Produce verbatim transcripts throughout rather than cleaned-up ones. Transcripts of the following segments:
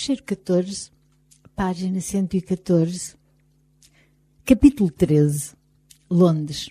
Fecheiro catorze, página cento e catorze, capítulo treze, Londres.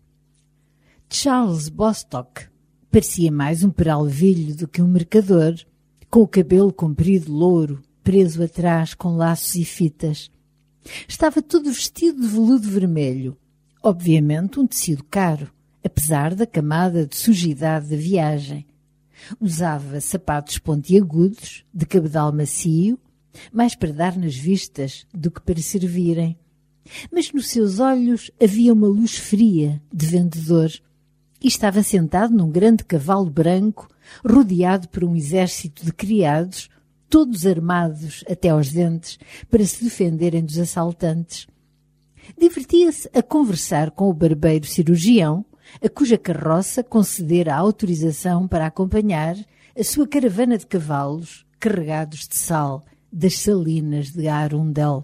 Charles Bostock parecia mais um peralvilho do que um mercador, com o cabelo comprido louro, preso atrás com laços e fitas. Estava todo vestido de veludo vermelho, obviamente um tecido caro, apesar da camada de sujidade da viagem. Usava sapatos pontiagudos, de cabedal macio, mais para dar nas vistas do que para servirem. Mas nos seus olhos havia uma luz fria de vendedor e estava sentado num grande cavalo branco, rodeado por um exército de criados, todos armados até aos dentes, para se defenderem dos assaltantes. Divertia-se a conversar com o barbeiro cirurgião, a cuja carroça concedera a autorização para acompanhar a sua caravana de cavalos carregados de sal das salinas de Arundel.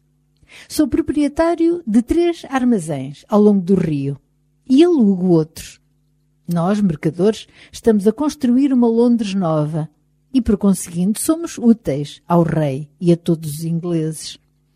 Sou proprietário de três armazéns ao longo do rio e alugo outros. Nós, mercadores, estamos a construir uma Londres nova e, por conseguinte, somos úteis ao rei e a todos os ingleses.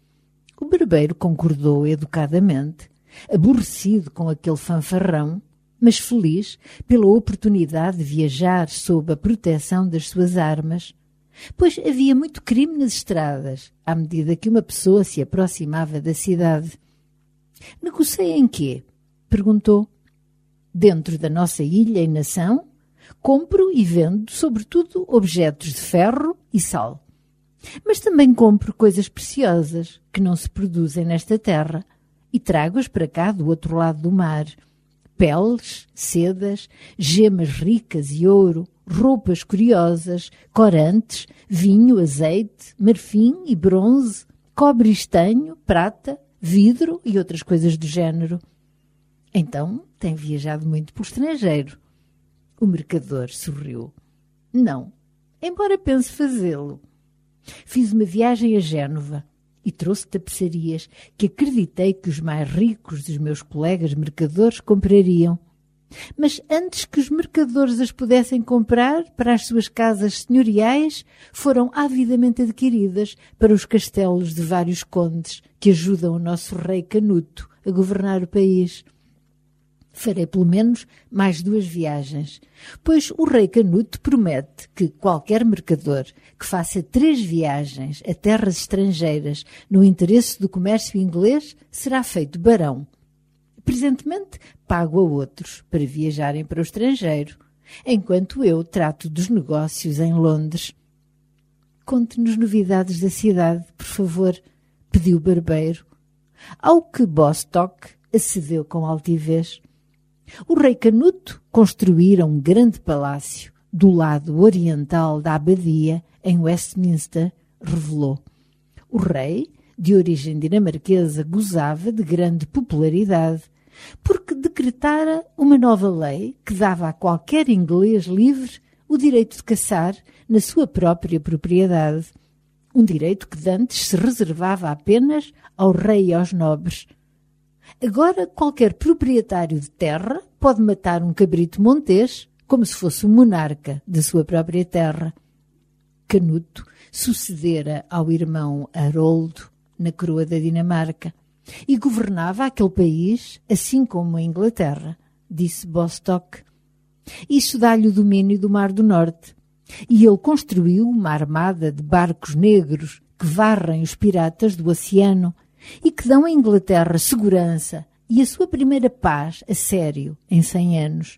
O barbeiro concordou educadamente, aborrecido com aquele fanfarrão, mas feliz pela oportunidade de viajar sob a proteção das suas armas, pois havia muito crime nas estradas, à medida que uma pessoa se aproximava da cidade. «Negocia em quê?» perguntou. «Dentro da nossa ilha e nação, compro e vendo, sobretudo, objetos de ferro e sal. Mas também compro coisas preciosas que não se produzem nesta terra e trago-as para cá do outro lado do mar. Peles, sedas, gemas ricas e ouro, roupas curiosas, corantes, vinho, azeite, marfim e bronze, cobre e estanho, prata, vidro e outras coisas do género. Então, tem viajado muito pelo estrangeiro?» O mercador sorriu. «Não, embora pense fazê-lo. Fiz uma viagem a Génova e trouxe tapeçarias que acreditei que os mais ricos dos meus colegas mercadores comprariam. Mas antes que os mercadores as pudessem comprar para as suas casas senhoriais, foram avidamente adquiridas para os castelos de vários condes que ajudam o nosso rei Canuto a governar o país. Farei pelo menos mais duas viagens, pois o rei Canuto promete que qualquer mercador que faça três viagens a terras estrangeiras no interesse do comércio inglês será feito barão. Presentemente pago a outros para viajarem para o estrangeiro, enquanto eu trato dos negócios em Londres.» «Conte-nos novidades da cidade, por favor», pediu o barbeiro, ao que Bostock acedeu com altivez. O rei Canuto construíra um grande palácio do lado oriental da abadia, em Westminster, revelou. O rei, de origem dinamarquesa, gozava de grande popularidade, porque decretara uma nova lei que dava a qualquer inglês livre o direito de caçar na sua própria propriedade, um direito que dantes se reservava apenas ao rei e aos nobres. Agora qualquer proprietário de terra pode matar um cabrito montês como se fosse o monarca da sua própria terra. Canuto sucedera ao irmão Haroldo na coroa da Dinamarca e governava aquele país assim como a Inglaterra, disse Bostock. Isso dá-lhe o domínio do Mar do Norte e ele construiu uma armada de barcos negros que varrem os piratas do oceano e que dão à Inglaterra segurança e a sua primeira paz a sério em cem anos.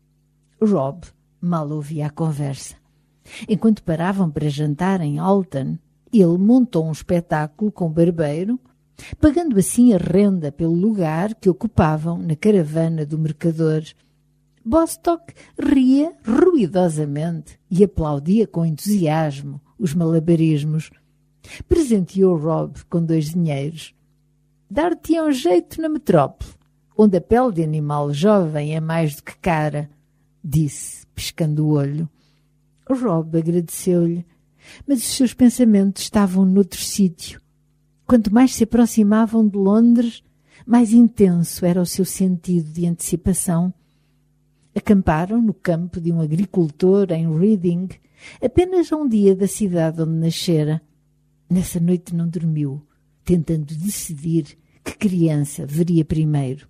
Rob mal ouvia a conversa. Enquanto paravam para jantar em Alton, ele montou um espetáculo com o barbeiro, pagando assim a renda pelo lugar que ocupavam na caravana do mercador. Bostock ria ruidosamente e aplaudia com entusiasmo os malabarismos. Presenteou Rob com dois dinheiros. «Dar-te-ão jeito na metrópole, onde a pele de animal jovem é mais do que cara», disse, piscando o olho. Rob agradeceu-lhe, mas os seus pensamentos estavam noutro sítio. Quanto mais se aproximavam de Londres, mais intenso era o seu sentido de antecipação. Acamparam no campo de um agricultor em Reading, apenas a um dia da cidade onde nascera. Nessa noite não dormiu, tentando decidir que criança veria primeiro.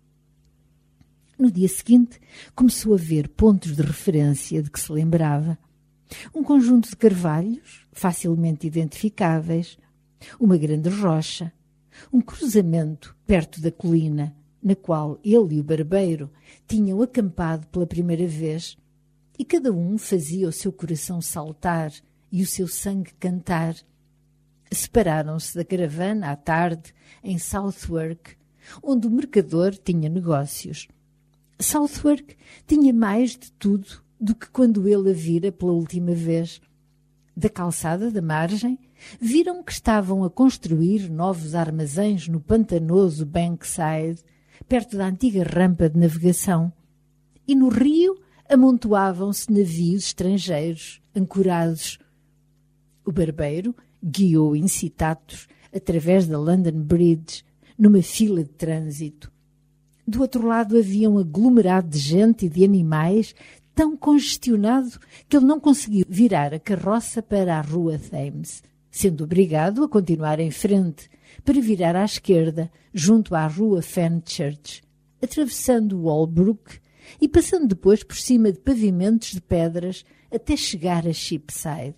No dia seguinte, começou a ver pontos de referência de que se lembrava. Um conjunto de carvalhos, facilmente identificáveis, uma grande rocha, um cruzamento perto da colina, na qual ele e o barbeiro tinham acampado pela primeira vez, e cada um fazia o seu coração saltar e o seu sangue cantar. Separaram-se da caravana à tarde em Southwark, onde o mercador tinha negócios. Southwark tinha mais de tudo do que quando ele a vira pela última vez. Da calçada da margem, viram que estavam a construir novos armazéns no pantanoso Bankside, perto da antiga rampa de navegação. E no rio amontoavam-se navios estrangeiros, ancorados. O barbeiro guiou incitatos através da London Bridge, numa fila de trânsito. Do outro lado havia um aglomerado de gente e de animais tão congestionado que ele não conseguiu virar a carroça para a rua Thames, sendo obrigado a continuar em frente para virar à esquerda, junto à rua Fenchurch, atravessando Walbrook e passando depois por cima de pavimentos de pedras até chegar a Cheapside.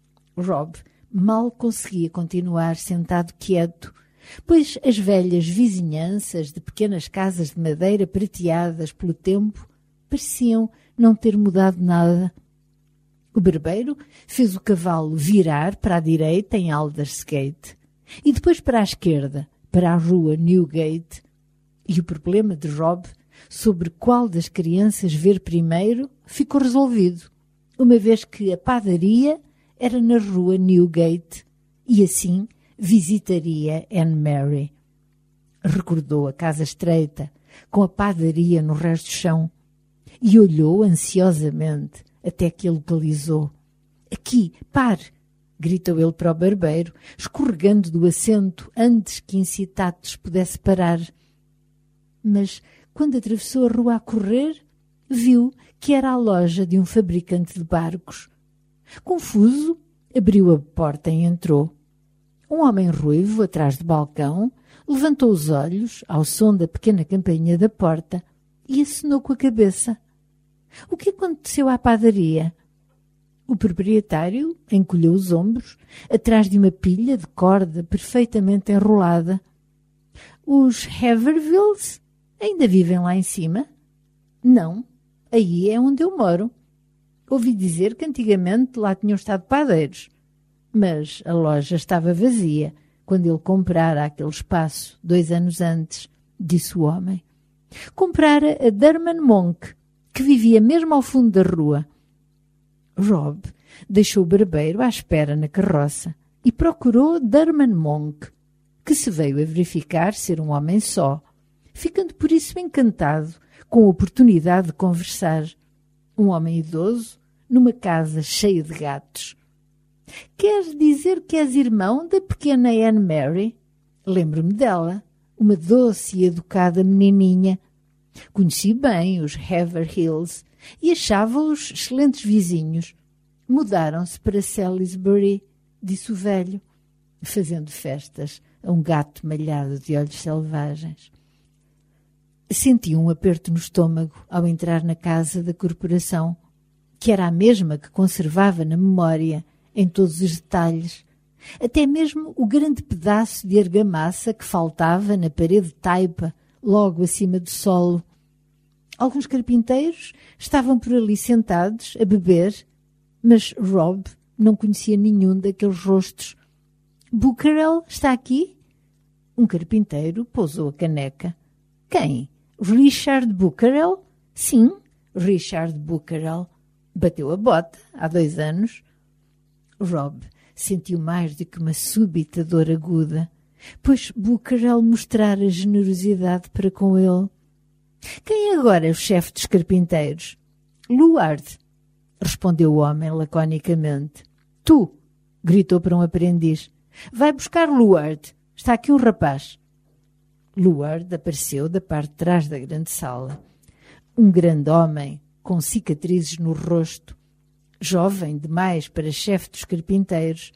Rob mal conseguia continuar sentado quieto, pois as velhas vizinhanças de pequenas casas de madeira prateadas pelo tempo pareciam não ter mudado nada. O barbeiro fez o cavalo virar para a direita em Aldersgate e depois para a esquerda, para a rua Newgate, e o problema de Rob sobre qual das crianças ver primeiro ficou resolvido, uma vez que a padaria era na rua Newgate e assim visitaria Anne Mary. Recordou a casa estreita, com a padaria no resto do chão, e olhou ansiosamente até que a localizou. «Aqui, pare!» gritou ele para o barbeiro, escorregando do assento antes que Incitatus pudesse parar. Mas, quando atravessou a rua a correr, viu que era a loja de um fabricante de barcos. Confuso, abriu a porta e entrou. Um homem ruivo, atrás do balcão, levantou os olhos ao som da pequena campainha da porta e acenou com a cabeça. O que aconteceu à padaria? O proprietário encolheu os ombros, atrás de uma pilha de corda perfeitamente enrolada. Os Havervilles ainda vivem lá em cima? Não, aí é onde eu moro. Ouvi dizer que antigamente lá tinham estado padeiros, mas a loja estava vazia quando ele comprara aquele espaço dois anos antes, disse o homem. Comprara a Derman Monk, que vivia mesmo ao fundo da rua. Rob deixou o barbeiro à espera na carroça e procurou Derman Monk, que se veio a verificar ser um homem só, ficando por isso encantado com a oportunidade de conversar. Um homem idoso numa casa cheia de gatos. Queres dizer que és irmão da pequena Anne Mary? Lembro-me dela, uma doce e educada menininha. Conheci bem os Haverhills e achava-os excelentes vizinhos. Mudaram-se para Salisbury, disse o velho, fazendo festas a um gato malhado de olhos selvagens. Sentiu um aperto no estômago ao entrar na casa da corporação, que era a mesma que conservava na memória, em todos os detalhes, até mesmo o grande pedaço de argamassa que faltava na parede de taipa, logo acima do solo. Alguns carpinteiros estavam por ali sentados a beber, mas Rob não conhecia nenhum daqueles rostos. Bucarel está aqui? Um carpinteiro pousou a caneca. Quem? Richard Bucarel? Sim, Richard Bucarel. Bateu a bota há dois anos. Rob sentiu mais do que uma súbita dor aguda, pois Bucarel mostrara generosidade para com ele. Quem é agora o chefe dos carpinteiros? Luard, respondeu o homem laconicamente. Tu, gritou para um aprendiz. Vai buscar Luard. Está aqui um rapaz. Luard apareceu da parte de trás da grande sala. Um grande homem, com cicatrizes no rosto, jovem demais para chefe dos carpinteiros,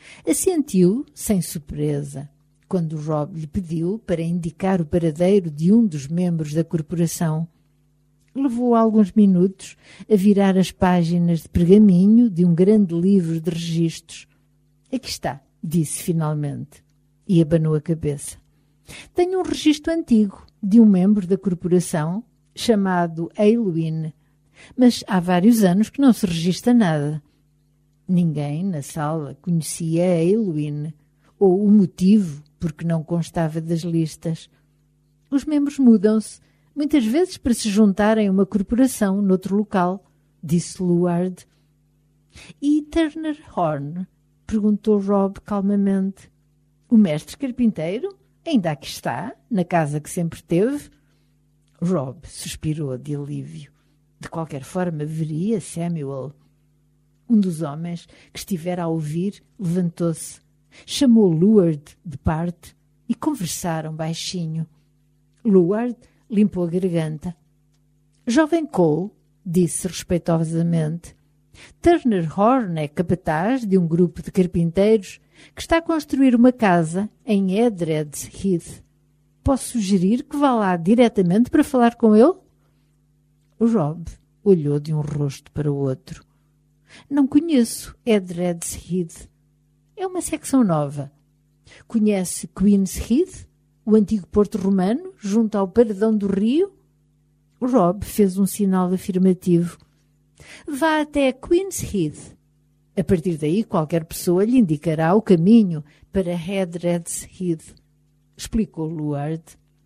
Assentiu sem surpresa quando Rob lhe pediu para indicar o paradeiro de um dos membros da corporação. Levou alguns minutos a virar as páginas de pergaminho de um grande livro de registros. Aqui está, disse finalmente, e abanou a cabeça. Tenho um registro antigo de um membro da corporação chamado Aylwin, mas há vários anos que não se registra nada. Ninguém na sala conhecia Aylwin, ou o motivo por que não constava das listas. Os membros mudam-se, muitas vezes para se juntarem a uma corporação noutro local, disse Luard. E Turner Horn? Perguntou Rob calmamente. O mestre carpinteiro ainda aqui está, na casa que sempre teve? Rob suspirou de alívio. De qualquer forma, veria Samuel. Um dos homens que estivera a ouvir levantou-se, chamou Luard de parte e conversaram baixinho. Luard limpou a garganta. Jovem Cole, disse respeitosamente, Turner Horn é capataz de um grupo de carpinteiros que está a construir uma casa em Edred's Heath. Posso sugerir que vá lá diretamente para falar com ele? O Rob olhou de um rosto para o outro. Não conheço Edred's Heath. É uma secção nova. Conhece Queen's Heath, o antigo porto romano, junto ao paredão do rio? O Rob fez um sinal afirmativo. Vá até Queen's Heath. A partir daí, qualquer pessoa lhe indicará o caminho para Edred's Heath, explicou Luard.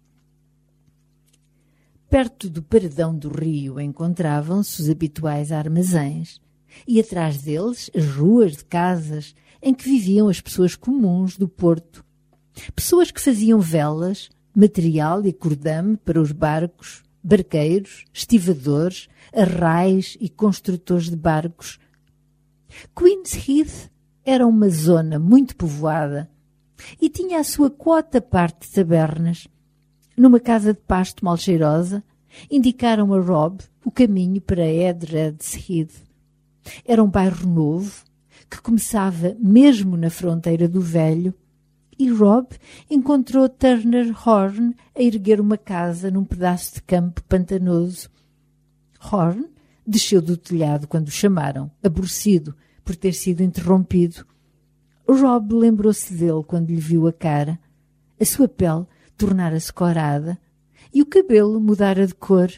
Perto do paredão do rio encontravam-se os habituais armazéns e atrás deles as ruas de casas em que viviam as pessoas comuns do porto. Pessoas que faziam velas, material e cordame para os barcos, barqueiros, estivadores, arrais e construtores de barcos. Queen's Heath era uma zona muito povoada e tinha a sua quota parte de tabernas. Numa casa de pasto mal cheirosa, indicaram a Rob o caminho para Edred's Heath. Era um bairro novo, que começava mesmo na fronteira do velho, e Rob encontrou Turner Horn a erguer uma casa num pedaço de campo pantanoso. Horn desceu do telhado quando o chamaram, aborrecido por ter sido interrompido. Rob lembrou-se dele quando lhe viu a cara. A sua pele tornara-se corada e o cabelo mudara de cor.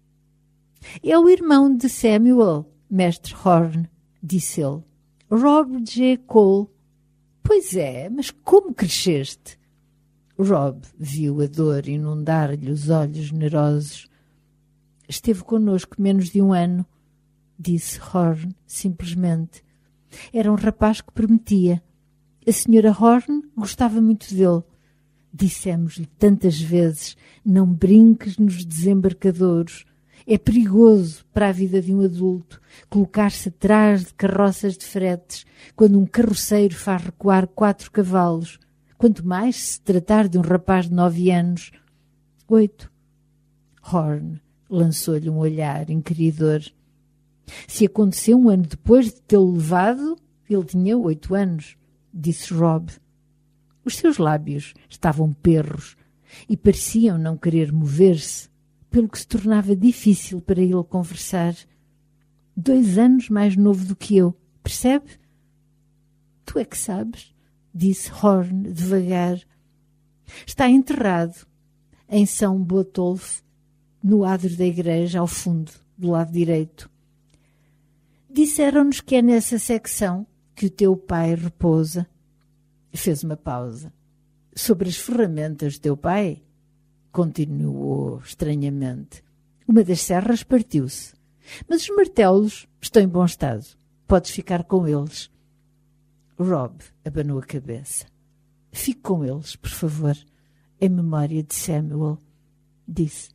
É o irmão de Samuel, mestre Horn, disse ele. Rob J. Cole. Pois é, mas como cresceste? Rob viu a dor inundar-lhe os olhos generosos. Esteve connosco menos de um ano, disse Horn simplesmente. Era um rapaz que prometia. A senhora Horn gostava muito dele. Dissemos-lhe tantas vezes, não brinques nos desembarcadouros. É perigoso para a vida de um adulto colocar-se atrás de carroças de fretes quando um carroceiro faz recuar quatro cavalos, quanto mais se tratar de um rapaz de nove anos. Oito. Horn lançou-lhe um olhar inquiridor. Se aconteceu um ano depois de tê-lo levado, ele tinha oito anos, disse Rob. Os seus lábios estavam perros e pareciam não querer mover-se, pelo que se tornava difícil para ele conversar. Dois anos mais novo do que eu, percebe? Tu é que sabes, disse Horn devagar. Está enterrado em São Botolph, no adro da igreja, ao fundo, do lado direito. Disseram-nos que é nessa secção que o teu pai repousa. Fez uma pausa. Sobre as ferramentas do teu pai? Continuou estranhamente. Uma das serras partiu-se, mas os martelos estão em bom estado. Podes ficar com eles. Rob abanou a cabeça. Fique com eles, por favor, em memória de Samuel, disse.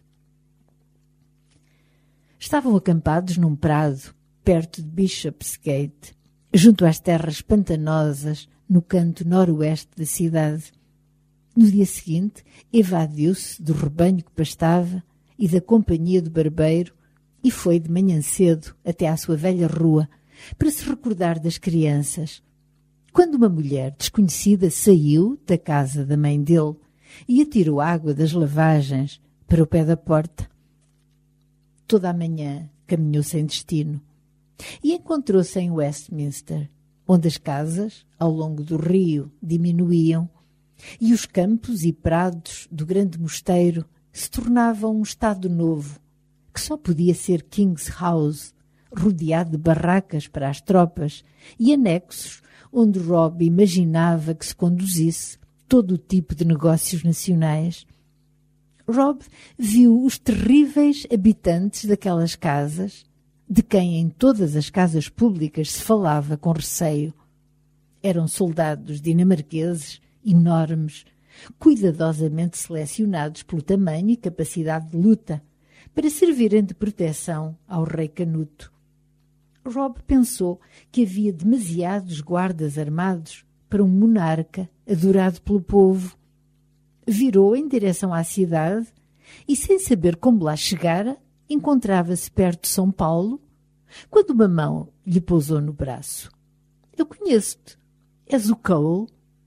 Estavam acampados num prado, perto de Bishopsgate, junto às terras pantanosas, no canto noroeste da cidade. No dia seguinte, evadiu-se do rebanho que pastava e da companhia do barbeiro e foi de manhã cedo até à sua velha rua para se recordar das crianças. quando uma mulher desconhecida saiu da casa da mãe dele e atirou água das lavagens para o pé da porta. Toda a manhã caminhou sem destino e encontrou-se em Westminster, onde as casas, ao longo do rio, diminuíam e os campos e prados do grande mosteiro se tornavam um estado novo, que só podia ser King's House, rodeado de barracas para as tropas e anexos onde Rob imaginava que se conduzisse todo o tipo de negócios nacionais. Rob viu os terríveis habitantes daquelas casas, de quem em todas as casas públicas se falava com receio. Eram soldados dinamarqueses enormes, cuidadosamente selecionados pelo tamanho e capacidade de luta, para servirem de proteção ao rei Canuto. Rob pensou que havia demasiados guardas armados para um monarca adorado pelo povo. Virou em direção à cidade e, sem saber como lá chegara, encontrava-se perto de São Paulo, quando uma mão lhe pousou no braço. — Eu conheço-te. És o Cole?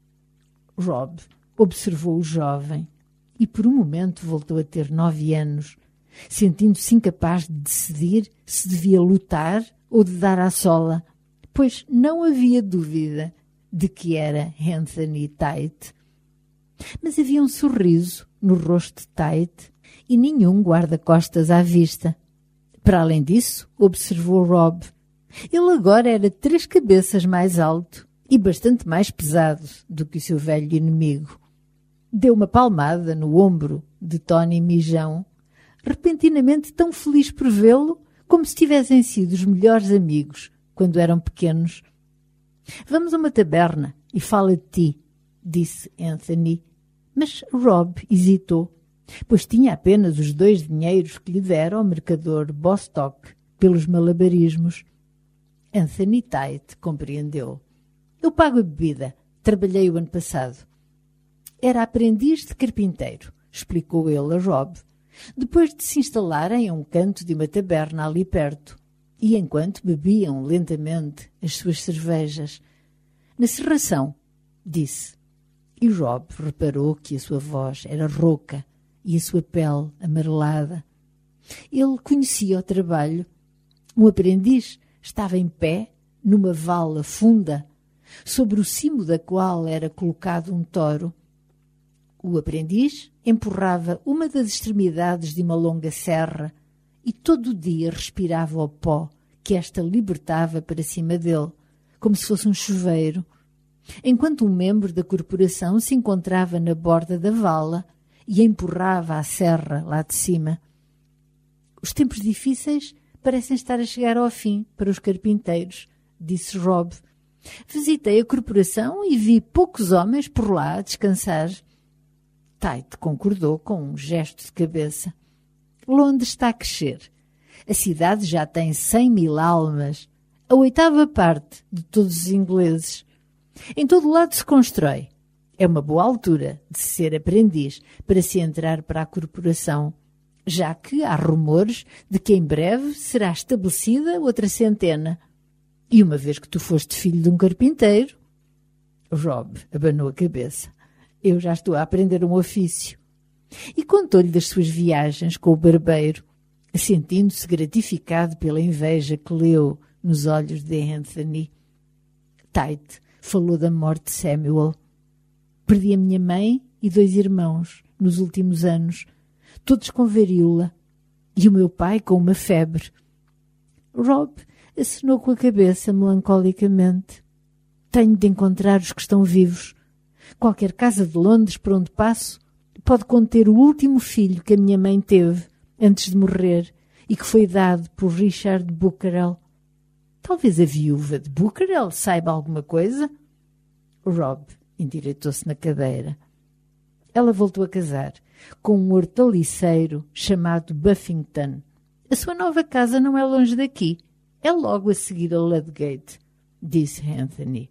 Rob observou o jovem e por um momento voltou a ter nove anos, sentindo-se incapaz de decidir se devia lutar ou de dar à sola, pois não havia dúvida de que era Anthony Tate. Mas havia um sorriso no rosto de Tate e nenhum guarda-costas à vista. Para além disso, observou Rob, ele agora era três cabeças mais alto e bastante mais pesado do que o seu velho inimigo. Deu uma palmada no ombro de Tony Mijão, repentinamente tão feliz por vê-lo como se tivessem sido os melhores amigos quando eram pequenos. — Vamos a uma taberna e fala de ti, disse Anthony, mas Rob hesitou, pois tinha apenas os dois dinheiros que lhe dera ao mercador Bostock pelos malabarismos. Anthony Tate compreendeu. — Eu pago a bebida. Trabalhei o ano passado. Era aprendiz de carpinteiro, explicou ele a Rob, depois de se instalarem a um canto de uma taberna ali perto, e enquanto bebiam lentamente as suas cervejas. — Na serração, disse. E Rob reparou que a sua voz era rouca e a sua pele amarelada. Ele conhecia o trabalho. Um aprendiz estava em pé numa vala funda, sobre o cimo da qual era colocado um toro. O aprendiz empurrava uma das extremidades de uma longa serra e todo o dia respirava o pó que esta libertava para cima dele, como se fosse um chuveiro, enquanto um membro da corporação se encontrava na borda da vala e empurrava a serra lá de cima. Os tempos difíceis parecem estar a chegar ao fim para os carpinteiros, disse Rob. Visitei a corporação e vi poucos homens por lá a descansar. Tate concordou com um gesto de cabeça. Londres está a crescer. A cidade já tem cem mil almas, a oitava parte de todos os ingleses. Em todo lado se constrói. É uma boa altura de ser aprendiz para se entrar para a corporação, já que há rumores de que em breve será estabelecida outra centena. E uma vez que tu foste filho de um carpinteiro... Rob abanou a cabeça. Eu já estou a aprender um ofício. E contou-lhe das suas viagens com o barbeiro, sentindo-se gratificado pela inveja que leu nos olhos de Anthony. Tate falou da morte de Samuel. Perdi a minha mãe e dois irmãos nos últimos anos, todos com varíola, e o meu pai com uma febre. Rob acenou com a cabeça melancolicamente. Tenho de encontrar os que estão vivos. Qualquer casa de Londres por onde passo pode conter o último filho que a minha mãe teve antes de morrer e que foi dado por Richard Bucarel. Talvez a viúva de Bucarel saiba alguma coisa? Rob endireitou-se na cadeira. Ela voltou a casar com um hortaliceiro chamado Buffington. A sua nova casa não é longe daqui. É logo a seguir a Ludgate, disse Anthony.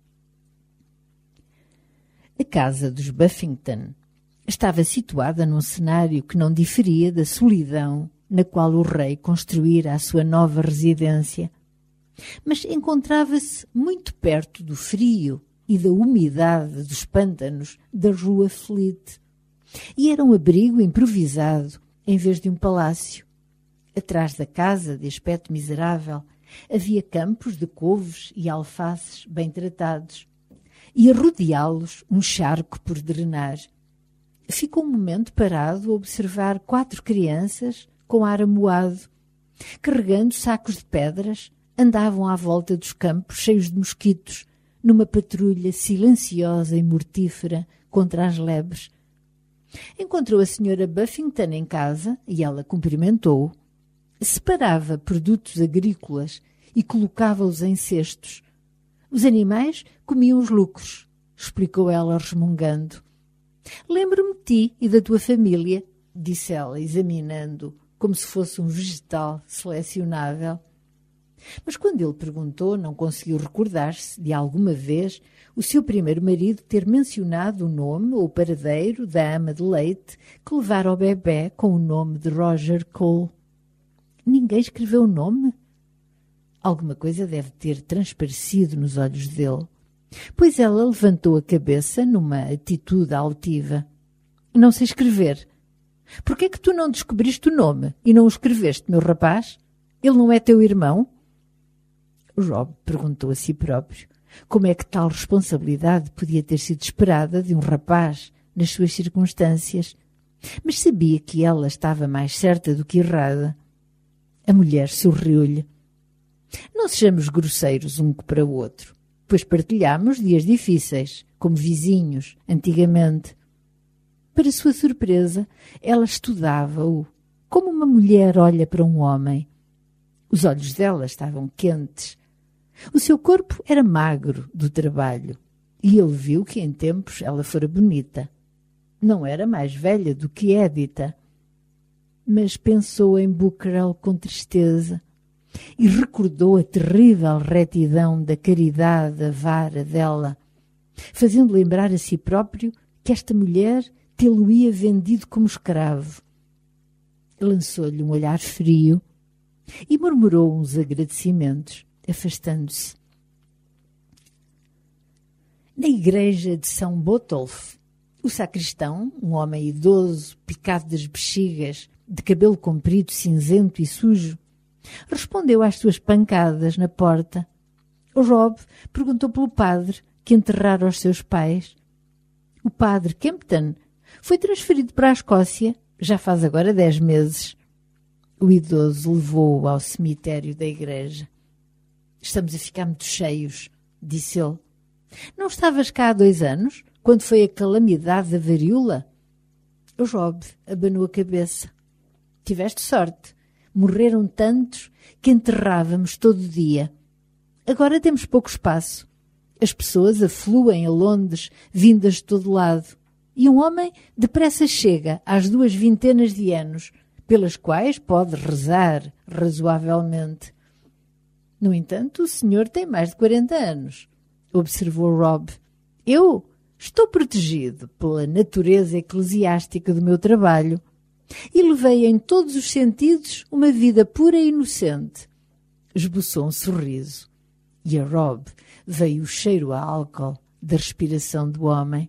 A casa dos Buffington estava situada num cenário que não diferia da solidão na qual o rei construíra a sua nova residência. mas encontrava-se muito perto do frio e da umidade dos pântanos da rua Fleet, e era um abrigo improvisado em vez de um palácio. Atrás da casa, de aspecto miserável, havia campos de couves e alfaces bem tratados, e a rodeá-los um charco por drenar. Ficou um momento parado a observar quatro crianças com ar amuado, carregando sacos de pedras, andavam à volta dos campos cheios de mosquitos, numa patrulha silenciosa e mortífera contra as lebres. Encontrou a senhora Buffington em casa e ela cumprimentou-o. Separava produtos agrícolas e colocava-os em cestos. Os animais comiam os lucros, explicou ela resmungando. Lembro-me de ti e da tua família, disse ela, examinando, como se fosse um vegetal selecionável. Mas quando ele perguntou, não conseguiu recordar-se de alguma vez o seu primeiro marido ter mencionado o nome ou o paradeiro da ama de leite que levara o bebê com o nome de Roger Cole. Ninguém escreveu o nome? Alguma coisa deve ter transparecido nos olhos dele, pois ela levantou a cabeça numa atitude altiva. Não sei escrever. Por que é que tu não descobriste o nome e não o escreveste, meu rapaz? Ele não é teu irmão? Rob perguntou a si próprio como é que tal responsabilidade podia ter sido esperada de um rapaz nas suas circunstâncias, mas sabia que ela estava mais certa do que errada. A mulher sorriu-lhe. Não sejamos grosseiros um para o outro, pois partilhámos dias difíceis, como vizinhos, antigamente. Para sua surpresa, ela estudava-o, como uma mulher olha para um homem. Os olhos dela estavam quentes. O seu corpo era magro do trabalho, e ele viu que em tempos ela fora bonita. Não era mais velha do que Édita. Mas pensou em Buckrell com tristeza e recordou a terrível retidão da caridade avara dela, fazendo lembrar a si próprio que esta mulher tê-lo-ia vendido como escravo. Lançou-lhe um olhar frio e murmurou uns agradecimentos, afastando-se. Na igreja de São Botolph, o sacristão, um homem idoso, picado das bexigas, de cabelo comprido, cinzento e sujo, respondeu às suas pancadas na porta. O Rob perguntou pelo padre que enterrara os seus pais. O padre Kempton foi transferido para a Escócia, já faz agora dez meses. O idoso levou-o ao cemitério da igreja. Estamos a ficar muito cheios, disse ele. Não estavas cá há dois anos, quando foi a calamidade da varíola? O Rob abanou a cabeça. Tiveste sorte. Morreram tantos que enterrávamos todo dia. Agora temos pouco espaço. As pessoas afluem a Londres, vindas de todo lado. E um homem depressa chega às duas vintenas de anos, pelas quais pode rezar razoavelmente. No entanto, o senhor tem mais de quarenta anos, observou Rob. Eu estou protegido pela natureza eclesiástica do meu trabalho e levei em todos os sentidos uma vida pura e inocente. Esboçou um sorriso e a Rob veio o cheiro a álcool da respiração do homem.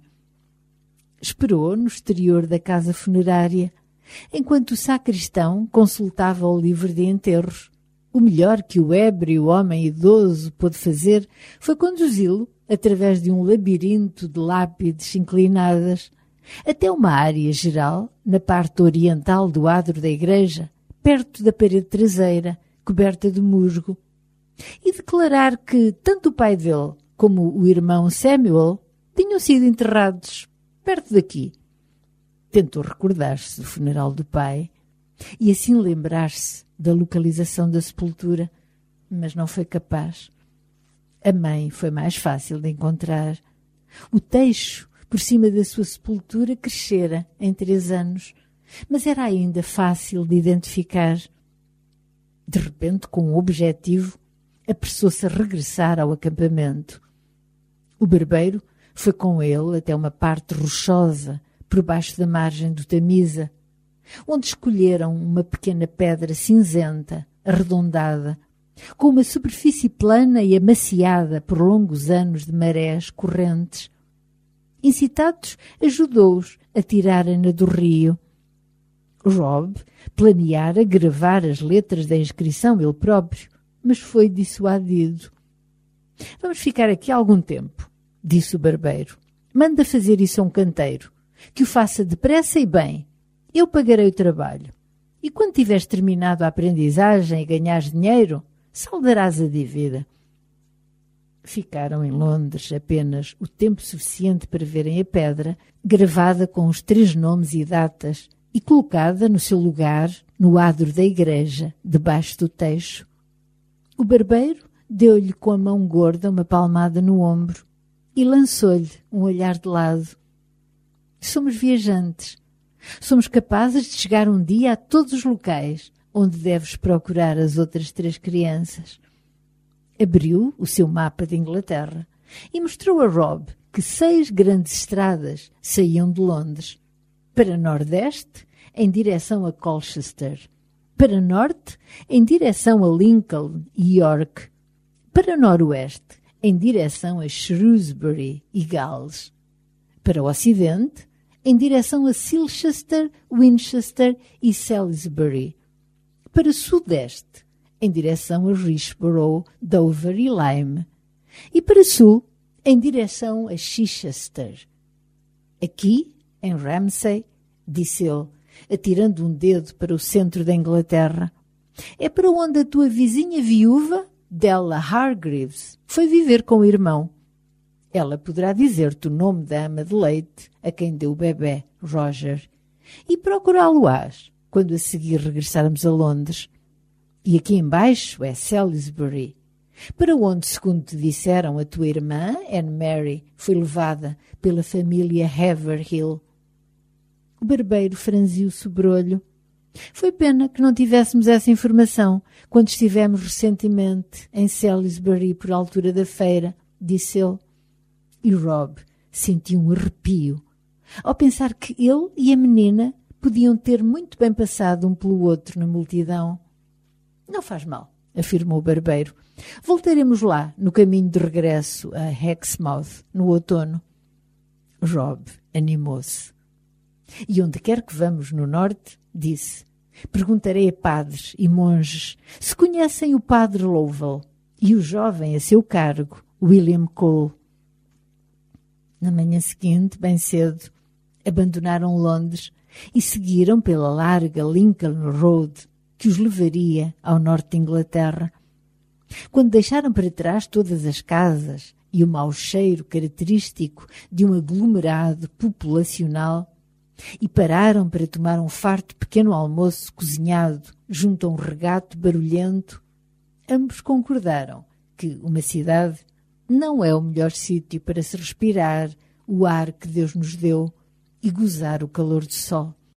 Esperou no exterior da casa funerária, enquanto o sacristão consultava o livro de enterros. O melhor que o ébrio homem idoso pôde fazer foi conduzi-lo, através de um labirinto de lápides inclinadas, até uma área geral, na parte oriental do adro da igreja, perto da parede traseira, coberta de musgo, e declarar que tanto o pai dele como o irmão Samuel tinham sido enterrados perto daqui. Tentou recordar-se do funeral do pai e assim lembrar-se da localização da sepultura, mas não foi capaz. A mãe foi mais fácil de encontrar. O teixo por cima da sua sepultura crescera em três anos, mas era ainda fácil de identificar. De repente, com um objetivo, apressou-se a regressar ao acampamento. O barbeiro foi com ele até uma parte rochosa, por baixo da margem do Tamisa, onde escolheram uma pequena pedra cinzenta, arredondada, com uma superfície plana e amaciada por longos anos de marés correntes. Incitados, ajudou-os a tirarem-na do rio. Rob planeara gravar as letras da inscrição ele próprio, mas foi dissuadido. Vamos ficar aqui algum tempo, disse o barbeiro. Manda fazer isso a um canteiro, que o faça depressa e bem. Eu pagarei o trabalho. E quando tiveres terminado a aprendizagem e ganhares dinheiro, saldarás a dívida. Ficaram em Londres apenas o tempo suficiente para verem a pedra, gravada com os três nomes e datas, e colocada no seu lugar, no adro da igreja, debaixo do teixo. O barbeiro deu-lhe com a mão gorda uma palmada no ombro e lançou-lhe um olhar de lado. Somos viajantes. Somos capazes de chegar um dia a todos os locais onde deves procurar as outras três crianças. Abriu o seu mapa de Inglaterra e mostrou a Rob que seis grandes estradas saíam de Londres. Para nordeste, em direção a Colchester. Para norte, em direção a Lincoln e York. Para noroeste, em direção a Shrewsbury e Gales. Para o ocidente, em direção a Silchester, Winchester e Salisbury. Para sudeste, em direção a Richborough, Dover e Lyme. E para sul, em direção a Chichester. Aqui, em Ramsay, disse ele, atirando um dedo para o centro da Inglaterra, é para onde a tua vizinha viúva, Della Hargreaves, foi viver com o irmão. Ela poderá dizer-te o nome da ama de leite a quem deu o bebê, Roger, e procurá-lo-ás quando a seguir regressarmos a Londres. E aqui embaixo é Salisbury, para onde, segundo te disseram, a tua irmã, Anne Mary, foi levada pela família Haverhill. O barbeiro franziu o sobrolho. Foi pena que não tivéssemos essa informação quando estivemos recentemente em Salisbury por altura da feira, disse ele. E Rob sentiu um arrepio ao pensar que ele e a menina podiam ter muito bem passado um pelo outro na multidão. Não faz mal, afirmou o barbeiro. Voltaremos lá no caminho de regresso a Hexmouth no outono. Rob animou-se. E onde quer que vamos no norte, disse, perguntarei a padres e monges se conhecem o padre Lovell e o jovem a seu cargo, William Cole. Na manhã seguinte, bem cedo, abandonaram Londres e seguiram pela larga Lincoln Road que os levaria ao norte de Inglaterra. Quando deixaram para trás todas as casas e o mau cheiro característico de um aglomerado populacional e pararam para tomar um farto pequeno almoço cozinhado junto a um regato barulhento, ambos concordaram que uma cidade não é o melhor sítio para se respirar o ar que Deus nos deu e gozar o calor do sol.